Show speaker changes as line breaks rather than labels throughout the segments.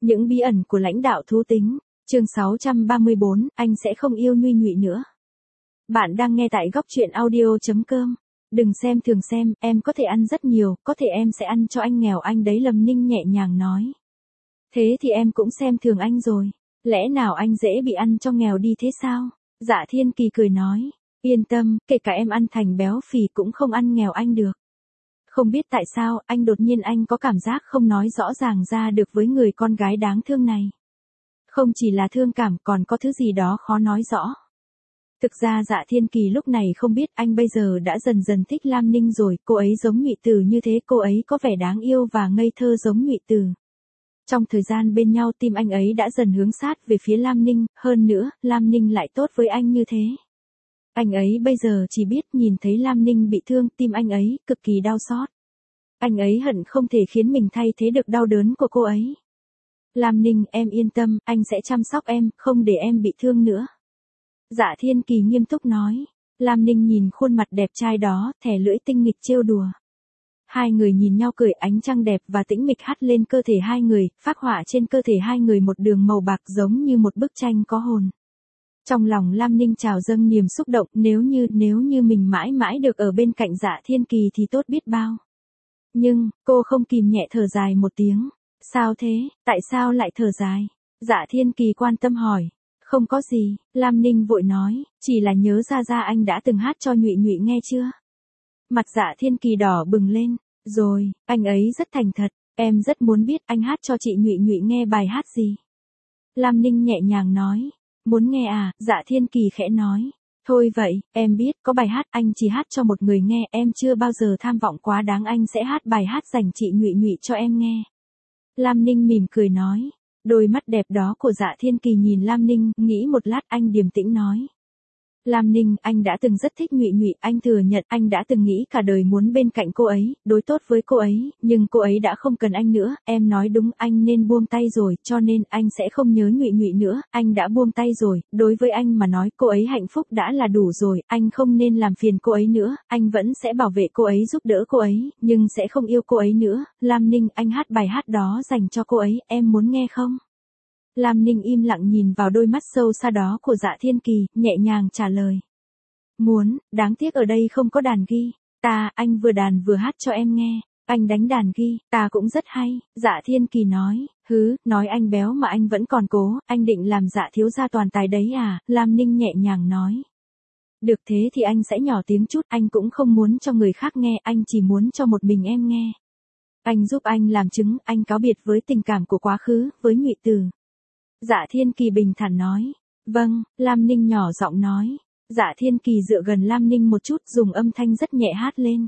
Những bí ẩn của lãnh đạo thú tính. Chương 634, anh sẽ không yêu Nhuy Nhụy nữa. Bạn đang nghe tại góc truyện audio.com. Đừng xem thường xem, em có thể ăn rất nhiều, có thể em sẽ ăn cho anh nghèo anh đấy, Lâm Ninh nhẹ nhàng nói. Thế thì em cũng xem thường anh rồi. Lẽ nào anh dễ bị ăn cho nghèo đi thế sao? Dạ Thiên Kỳ cười nói. Yên tâm, kể cả em ăn thành béo phì cũng không ăn nghèo anh được. Không biết tại sao, đột nhiên anh có cảm giác không nói rõ ràng ra được với người con gái đáng thương này. Không chỉ là thương cảm, còn có thứ gì đó khó nói rõ. Thực ra Dạ Thiên Kỳ lúc này không biết anh bây giờ đã dần dần thích Lam Ninh rồi, cô ấy giống Nhụy Từ như thế, cô ấy có vẻ đáng yêu và ngây thơ giống Nhụy Từ. Trong thời gian bên nhau tim anh ấy đã dần hướng sát về phía Lam Ninh, hơn nữa, Lam Ninh lại tốt với anh như thế. Anh ấy bây giờ chỉ biết nhìn thấy Lam Ninh bị thương, tim anh ấy cực kỳ đau xót. Anh ấy hận không thể khiến mình thay thế được đau đớn của cô ấy. Lam Ninh, em yên tâm, anh sẽ chăm sóc em, không để em bị thương nữa. Dạ Thiên Kỳ nghiêm túc nói. Lam Ninh nhìn khuôn mặt đẹp trai đó, thè lưỡi tinh nghịch trêu đùa. Hai người nhìn nhau cười, ánh trăng đẹp và tĩnh mịch hắt lên cơ thể hai người, phác họa trên cơ thể hai người một đường màu bạc giống như một bức tranh có hồn. Trong lòng Lam Ninh trào dâng niềm xúc động, nếu như mình mãi mãi được ở bên cạnh Dạ Thiên Kỳ thì tốt biết bao. Nhưng, cô không kìm nhẹ thở dài một tiếng. Sao thế, tại sao lại thở dài? Dạ Thiên Kỳ quan tâm hỏi. Không có gì, Lam Ninh vội nói, chỉ là nhớ ra anh đã từng hát cho Nhụy Nhụy nghe chưa? Mặt Dạ Thiên Kỳ đỏ bừng lên. Rồi, anh ấy rất thành thật, em rất muốn biết anh hát cho chị Nhụy Nhụy nghe bài hát gì. Lam Ninh nhẹ nhàng nói. Muốn nghe à? Dạ Thiên Kỳ khẽ nói. Thôi vậy, em biết, có bài hát anh chỉ hát cho một người nghe, em chưa bao giờ tham vọng quá đáng, anh sẽ hát bài hát dành chị Nhụy Nhụy cho em nghe. Lam Ninh mỉm cười nói. Đôi mắt đẹp đó của Dạ Thiên Kỳ nhìn Lam Ninh, nghĩ một lát anh điềm tĩnh nói. Lam Ninh, anh đã từng rất thích Nhụy Nhụy, anh thừa nhận anh đã từng nghĩ cả đời muốn bên cạnh cô ấy, đối tốt với cô ấy, nhưng cô ấy đã không cần anh nữa, em nói đúng, anh nên buông tay rồi, cho nên anh sẽ không nhớ Nhụy Nhụy nữa, anh đã buông tay rồi, đối với anh mà nói cô ấy hạnh phúc đã là đủ rồi, anh không nên làm phiền cô ấy nữa, anh vẫn sẽ bảo vệ cô ấy, giúp đỡ cô ấy, nhưng sẽ không yêu cô ấy nữa. Lam Ninh, anh hát bài hát đó dành cho cô ấy, em muốn nghe không? Lam Ninh im lặng nhìn vào đôi mắt sâu xa đó của Dạ Thiên Kỳ, nhẹ nhàng trả lời. Muốn, đáng tiếc ở đây không có đàn ghi. Anh vừa đàn vừa hát cho em nghe. Anh đánh đàn ghi, cũng rất hay. Dạ Thiên Kỳ nói. Nói anh béo mà anh vẫn còn cố, anh định làm Dạ thiếu gia toàn tài đấy à? Lam Ninh nhẹ nhàng nói. Được thế thì anh sẽ nhỏ tiếng chút, anh cũng không muốn cho người khác nghe, anh chỉ muốn cho một mình em nghe. Anh giúp anh làm chứng, anh cáo biệt với tình cảm của quá khứ, với Nhụy Từ. Dạ Thiên Kỳ bình thản nói. Vâng, Lam Ninh nhỏ giọng nói. Dạ Thiên Kỳ dựa gần Lam Ninh một chút, dùng âm thanh rất nhẹ hát lên.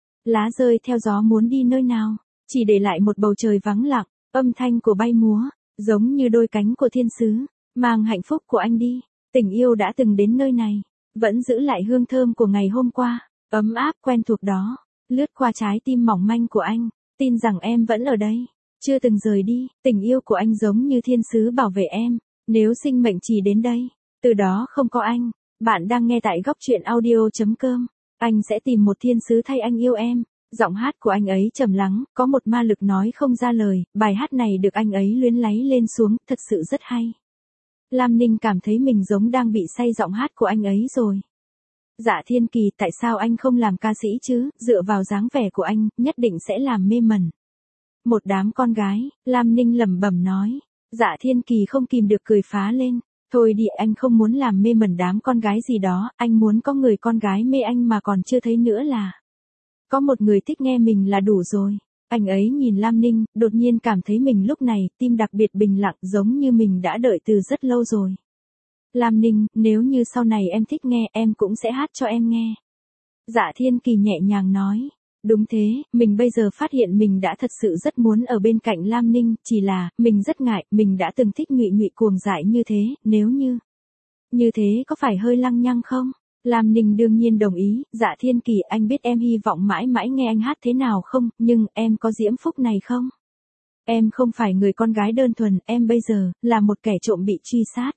Lá rơi theo gió muốn đi nơi nào, chỉ để lại một bầu trời vắng lặng, âm thanh của bay múa, giống như đôi cánh của thiên sứ, mang hạnh phúc của anh đi. Tình yêu đã từng đến nơi này, vẫn giữ lại hương thơm của ngày hôm qua, ấm áp quen thuộc đó, lướt qua trái tim mỏng manh của anh, tin rằng em vẫn ở đây. Chưa từng rời đi, tình yêu của anh giống như thiên sứ bảo vệ em, nếu sinh mệnh chỉ đến đây, từ đó không có anh. Bạn đang nghe tại góc truyện audio.com, anh sẽ tìm một thiên sứ thay anh yêu em. Giọng hát của anh ấy trầm lắng, có một ma lực nói không ra lời, bài hát này được anh ấy luyến láy lên xuống, thật sự rất hay. Lam Ninh cảm thấy mình giống đang bị say giọng hát của anh ấy rồi. Dạ Thiên Kỳ, tại sao anh không làm ca sĩ chứ, dựa vào dáng vẻ của anh, nhất định sẽ làm mê mẩn một đám con gái. Lam Ninh lẩm bẩm nói. Dạ Thiên Kỳ không kìm được cười phá lên. Thôi đi, anh không muốn làm mê mẩn đám con gái gì đó, anh muốn có người con gái mê anh mà còn chưa thấy nữa là. Có một người thích nghe mình là đủ rồi. Anh ấy nhìn Lam Ninh, đột nhiên cảm thấy mình lúc này, tim đặc biệt bình lặng giống như mình đã đợi từ rất lâu rồi. Lam Ninh, nếu như sau này em thích nghe, em cũng sẽ hát cho em nghe. Dạ Thiên Kỳ nhẹ nhàng nói. Đúng thế, mình bây giờ phát hiện mình đã thật sự rất muốn ở bên cạnh Lam Ninh, chỉ là, mình rất ngại, mình đã từng thích Nhụy Nhụy cuồng dại như thế, nếu như thế có phải hơi lăng nhăng không? Lam Ninh đương nhiên đồng ý. Dạ Thiên Kỳ, anh biết em hy vọng mãi mãi nghe anh hát thế nào không, nhưng em có diễm phúc này không? Em không phải người con gái đơn thuần, em bây giờ, là một kẻ trộm bị truy sát.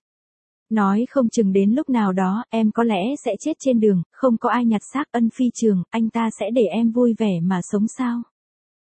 Nói không chừng đến lúc nào đó, em có lẽ sẽ chết trên đường, không có ai nhặt xác Ân Phi Trường, anh ta sẽ để em vui vẻ mà sống sao?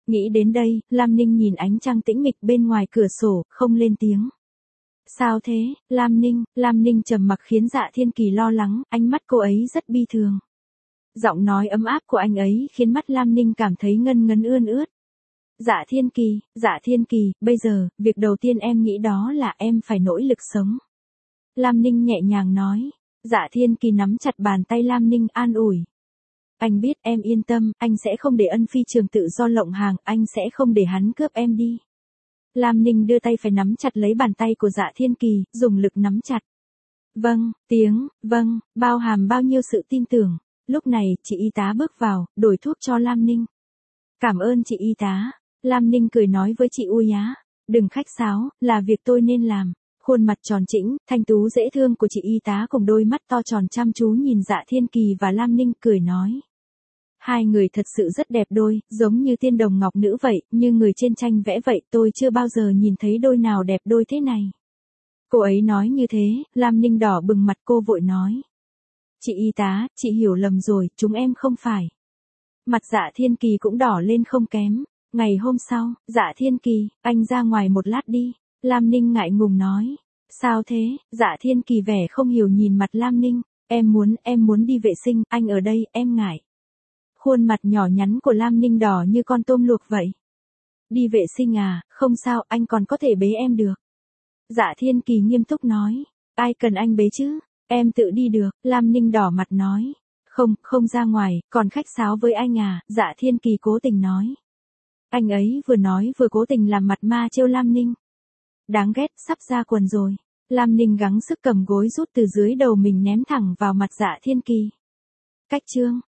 Nghĩ đến đây, Lam Ninh nhìn ánh trăng tĩnh mịch bên ngoài cửa sổ, không lên tiếng. Sao thế, Lam Ninh trầm mặc khiến Dạ Thiên Kỳ lo lắng, ánh mắt cô ấy rất bi thường. Giọng nói ấm áp của anh ấy khiến mắt Lam Ninh cảm thấy ngân ngấn ươn ướt. Dạ Thiên Kỳ, bây giờ, việc đầu tiên em nghĩ đó là em phải nỗ lực sống. Lam Ninh nhẹ nhàng nói. Dạ Thiên Kỳ nắm chặt bàn tay Lam Ninh an ủi. Anh biết, em yên tâm, anh sẽ không để Ân Phi Trường tự do lộng hàng, anh sẽ không để hắn cướp em đi. Lam Ninh đưa tay phải nắm chặt lấy bàn tay của Dạ Thiên Kỳ, dùng lực nắm chặt. Vâng, bao hàm bao nhiêu sự tin tưởng. Lúc này, chị y tá bước vào, đổi thuốc cho Lam Ninh. Cảm ơn chị y tá. Lam Ninh cười nói với chị Uy Á. Đừng khách sáo, là việc tôi nên làm. Khuôn mặt tròn trĩnh, thanh tú dễ thương của chị y tá cùng đôi mắt to tròn chăm chú nhìn Dạ Thiên Kỳ và Lam Ninh cười nói. Hai người thật sự rất đẹp đôi, giống như tiên đồng ngọc nữ vậy, như người trên tranh vẽ vậy, tôi chưa bao giờ nhìn thấy đôi nào đẹp đôi thế này. Cô ấy nói như thế, Lam Ninh đỏ bừng mặt, cô vội nói. Chị y tá, chị hiểu lầm rồi, chúng em không phải. Mặt Dạ Thiên Kỳ cũng đỏ lên không kém. Ngày hôm sau, Dạ Thiên Kỳ, anh ra ngoài một lát đi. Lam Ninh ngại ngùng nói. Sao thế? Dạ Thiên Kỳ vẻ không hiểu nhìn mặt Lam Ninh. Em muốn đi vệ sinh, anh ở đây, em ngại. Khuôn mặt nhỏ nhắn của Lam Ninh đỏ như con tôm luộc vậy. Đi vệ sinh à, không sao, anh còn có thể bế em được. Dạ Thiên Kỳ nghiêm túc nói. Ai cần anh bế chứ? Em tự đi được, Lam Ninh đỏ mặt nói. Không ra ngoài, còn khách sáo với anh à, Dạ Thiên Kỳ cố tình nói. Anh ấy vừa nói vừa cố tình làm mặt ma trêu Lam Ninh. Đáng ghét, sắp ra quần rồi. Lam Ninh gắng sức cầm gối rút từ dưới đầu mình ném thẳng vào mặt Dạ Thiên Kỳ. Cách chương